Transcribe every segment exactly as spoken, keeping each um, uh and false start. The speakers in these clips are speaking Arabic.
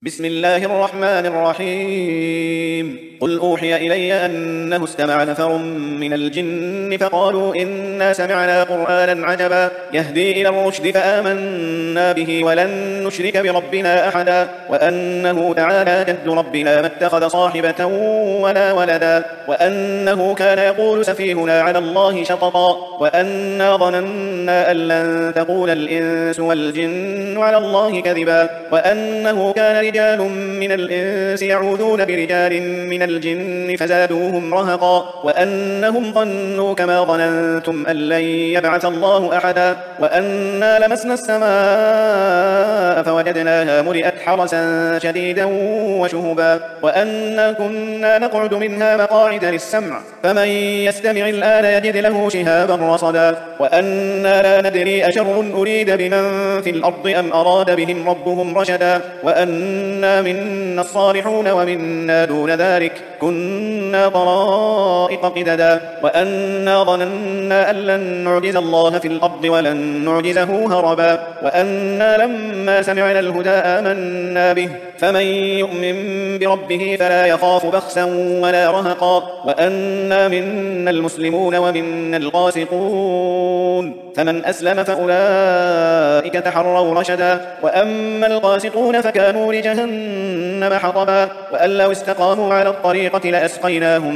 بسم الله الرحمن الرحيم قل أوحي إلي أنه استمع نفر من الجن فقالوا إنا سمعنا قرآنا عجبا يهدي إلى الرشد فآمنا به ولن نشرك بربنا أحدا وأنه تعالى جد ربنا ما اتخذ صاحبة ولا ولدا وأنه كان يقول سفيهنا على الله شططا وأنا ظننا أن لن تقول الإنس والجن على الله كذبا وأنه كان رجال من الإنس يعوذون برجال من الجن فزادوهم رهقا وأنهم ظنوا كما ظننتم أن لن يبعث الله أحدا وأنا لمسنا السماء فوجدناها ملئت حرسا شديدا وشهبا وأنا كنا نقعد منها مقاعد للسمع فمن يستمع الآن يجد له شهابا رصدا وأنا لا ندري أشر أريد بمن في الأرض أم أراد بهم ربهم رشدا وأنا منا الصالحون ومنا دون ذلك كنا طرائق قددا وأنا ظننا أن لن نعجز الله في الأرض ولن نعجزه هربا وأنا لما سمعنا الهدى آمنا به فمن يؤمن بربه فلا يخاف بخسا ولا رهقا وأنا منا المسلمون ومنا القاسطون فمن أسلم فأولئك تحروا رشدا وأما القاسطون فكانوا لجهنم حطبا وأن لو استقاموا على الطريقة لأسقيناهم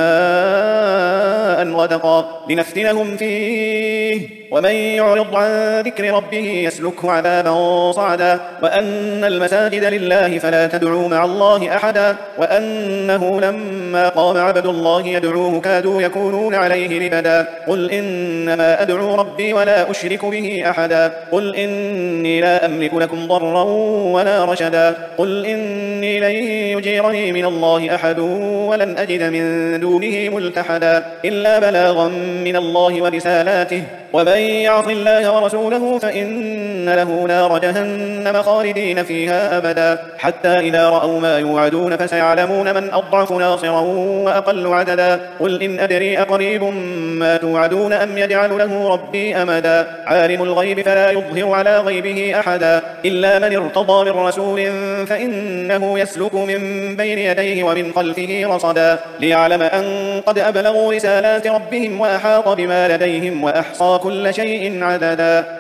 ماء غدقا لنفتنهم فيه ومن يعرض عن ذكر ربه يسلكه عذابا صعدا وأن المساجد لله فلا تدعوا مع الله أحدا وأنه لما قام عبد الله يدعوه كادوا يكونون عليه لبدا قل إنما أدعو ربي ولا أشرك به أحدا قل إني لا أملك لكم ضرا ولا رشدا قل إني لن يجيرني من الله أحد ولن أجد من دونه ملتحدا إلا بلاغا من الله ورسالاته ومن يعص الله ورسوله فإن له نار جهنم خالدين فيها أبدا حتى إذا رأوا ما يوعدون فسيعلمون من أضعف ناصرا وأقل عددا قل إن أدري أقريب ما توعدون أم يجعل له ربي أمدا عالم الغيب فلا يظهر على غيبه أحدا إلا من ارتضى من رسول فإنه يسلك من بين يديه ومن خلفه رصدا ليعلم أن قد أبلغوا رسالات ربهم وأحاط بما لديهم وأحصى كل شيء عددا